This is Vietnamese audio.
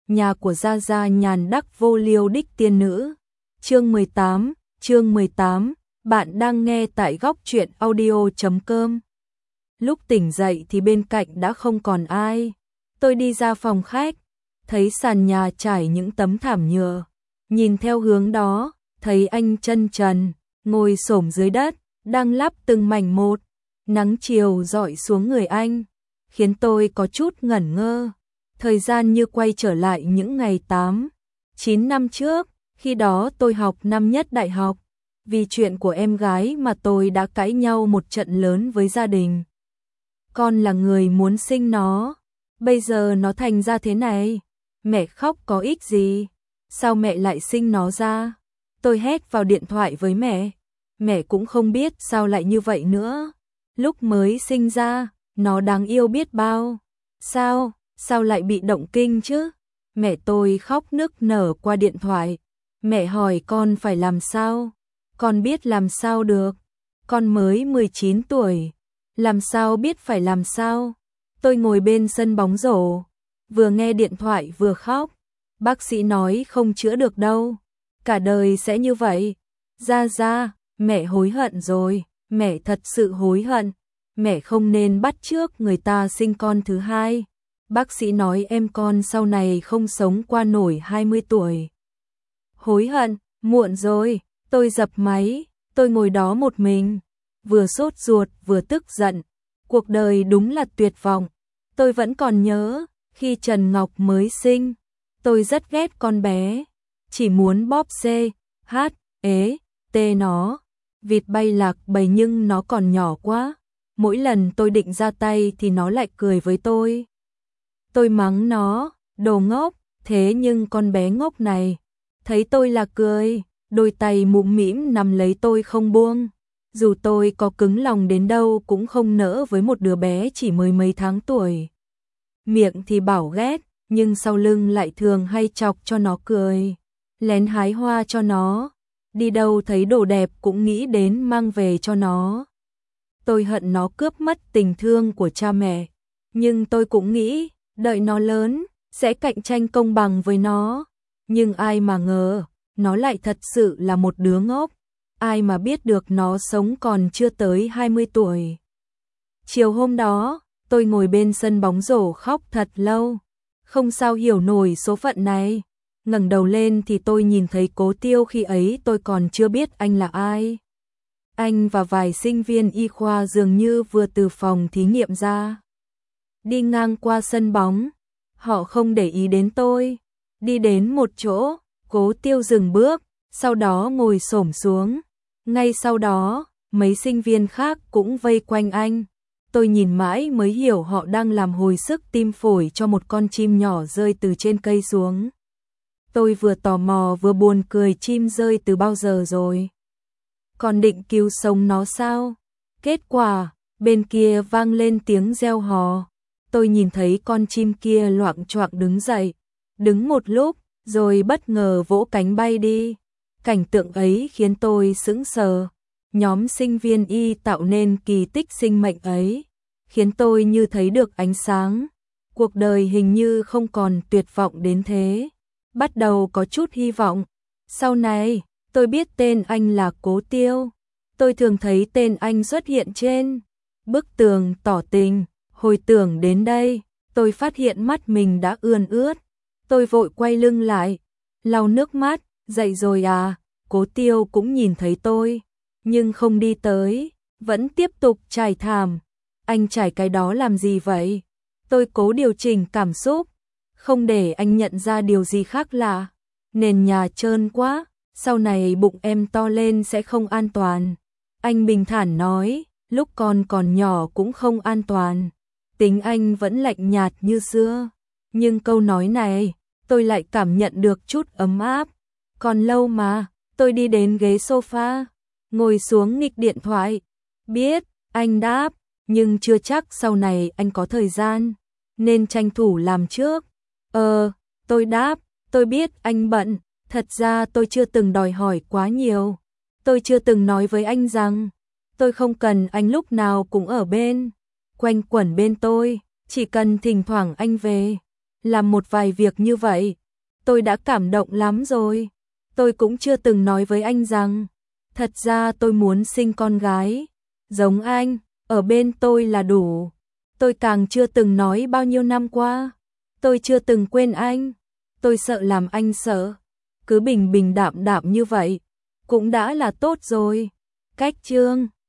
nhà của Gia Gia nhàn đắc vô liêu đích tiên nữ. Chương 18, bạn đang nghe tại góc truyện audio.com. Lúc tỉnh dậy thì bên cạnh đã không còn ai. Tôi đi ra phòng khách, thấy sàn nhà trải những tấm thảm nhựa. Nhìn theo hướng đó, thấy anh chân trần, ngồi xổm dưới đất, đang lắp từng mảnh một. Nắng chiều rọi xuống người anh, khiến tôi có chút ngẩn ngơ. Thời gian như quay trở lại những ngày 8-9 năm trước, khi đó tôi học năm nhất đại học. Vì chuyện của em gái mà tôi đã cãi nhau một trận lớn với gia đình. Con là người muốn sinh nó, bây giờ nó thành ra thế này. Mẹ khóc có ích gì? Sao mẹ lại sinh nó ra? Tôi hét vào điện thoại với mẹ. Mẹ cũng không biết sao lại như vậy nữa. Lúc mới sinh ra, nó đáng yêu biết bao. Sao lại bị động kinh chứ? Mẹ tôi khóc nức nở qua điện thoại. Mẹ hỏi con phải làm sao? Con biết làm sao được? Con mới 19 tuổi. Làm sao biết phải làm sao? Tôi ngồi bên sân bóng rổ, vừa nghe điện thoại vừa khóc. Bác sĩ nói không chữa được đâu. Cả đời sẽ như vậy. Gia, mẹ hối hận rồi. Mẹ thật sự hối hận. Mẹ không nên bắt chước người ta sinh con thứ hai. Bác sĩ nói em con sau này không sống qua nổi 20 tuổi. Hối hận, muộn rồi. Tôi dập máy, tôi ngồi đó một mình, vừa sốt ruột vừa tức giận. Cuộc đời đúng là tuyệt vọng. Tôi vẫn còn nhớ, khi Trần Ngọc mới sinh, tôi rất ghét con bé, chỉ muốn bóp C-H-E-T nó. Vịt bay lạc bầy nhưng nó còn nhỏ quá. Mỗi lần tôi định ra tay thì nó lại cười với tôi. Tôi mắng nó, đồ ngốc, thế nhưng con bé ngốc này, thấy tôi là cười, đôi tay mũm mĩm nắm lấy tôi không buông. Dù tôi có cứng lòng đến đâu cũng không nỡ với một đứa bé chỉ mới mấy tháng tuổi. Miệng thì bảo ghét, nhưng sau lưng lại thường hay chọc cho nó cười, lén hái hoa cho nó. Đi đâu thấy đồ đẹp cũng nghĩ đến mang về cho nó. Tôi hận nó cướp mất tình thương của cha mẹ, nhưng tôi cũng nghĩ, đợi nó lớn, sẽ cạnh tranh công bằng với nó. Nhưng ai mà ngờ, nó lại thật sự là một đứa ngốc. Ai mà biết được nó sống còn chưa tới 20 tuổi. Chiều hôm đó, tôi ngồi bên sân bóng rổ khóc thật lâu. Không sao hiểu nổi số phận này. Ngẩng đầu lên thì tôi nhìn thấy Cố Tiêu, khi ấy tôi còn chưa biết anh là ai. Anh và vài sinh viên y khoa dường như vừa từ phòng thí nghiệm ra. Đi ngang qua sân bóng, họ không để ý đến tôi. Đi đến một chỗ, Cố Tiêu dừng bước, sau đó ngồi xổm xuống. Ngay sau đó, mấy sinh viên khác cũng vây quanh anh. Tôi nhìn mãi mới hiểu họ đang làm hồi sức tim phổi cho một con chim nhỏ rơi từ trên cây xuống. Tôi vừa tò mò vừa buồn cười, chim rơi từ bao giờ rồi? Còn định cứu sống nó sao? Kết quả, bên kia vang lên tiếng reo hò. Tôi nhìn thấy con chim kia loạng choạng đứng dậy, đứng một lúc, rồi bất ngờ vỗ cánh bay đi. Cảnh tượng ấy khiến tôi sững sờ. Nhóm sinh viên y tạo nên kỳ tích sinh mệnh ấy, khiến tôi như thấy được ánh sáng. Cuộc đời hình như không còn tuyệt vọng đến thế. Bắt đầu có chút hy vọng. Sau này, tôi biết tên anh là Cố Tiêu. Tôi thường thấy tên anh xuất hiện trên bức tường tỏ tình. Hồi tưởng đến đây, tôi phát hiện mắt mình đã ươn ướt. Tôi vội quay lưng lại, lau nước mắt. Dậy rồi à? Cố Tiêu cũng nhìn thấy tôi, nhưng không đi tới, vẫn tiếp tục trải thảm. Anh trải cái đó làm gì vậy? Tôi cố điều chỉnh cảm xúc, không để anh nhận ra điều gì khác lạ. Nền nhà trơn quá, sau này bụng em to lên sẽ không an toàn. Anh bình thản nói, lúc con còn nhỏ cũng không an toàn. Tính anh vẫn lạnh nhạt như xưa, nhưng câu nói này, tôi lại cảm nhận được chút ấm áp. Còn lâu mà, tôi đi đến ghế sofa, ngồi xuống nghịch điện thoại. Biết, anh đáp, nhưng chưa chắc sau này anh có thời gian, nên tranh thủ làm trước. Tôi đáp, tôi biết anh bận, thật ra tôi chưa từng đòi hỏi quá nhiều. Tôi chưa từng nói với anh rằng, tôi không cần anh lúc nào cũng ở bên, quanh quẩn bên tôi, chỉ cần thỉnh thoảng anh về, làm một vài việc như vậy, tôi đã cảm động lắm rồi. Tôi cũng chưa từng nói với anh rằng, thật ra tôi muốn sinh con gái, giống anh, ở bên tôi là đủ. Tôi càng chưa từng nói bao nhiêu năm qua, tôi chưa từng quên anh, tôi sợ làm anh sợ. Cứ bình bình đạm đạm như vậy, cũng đã là tốt rồi. Cách chương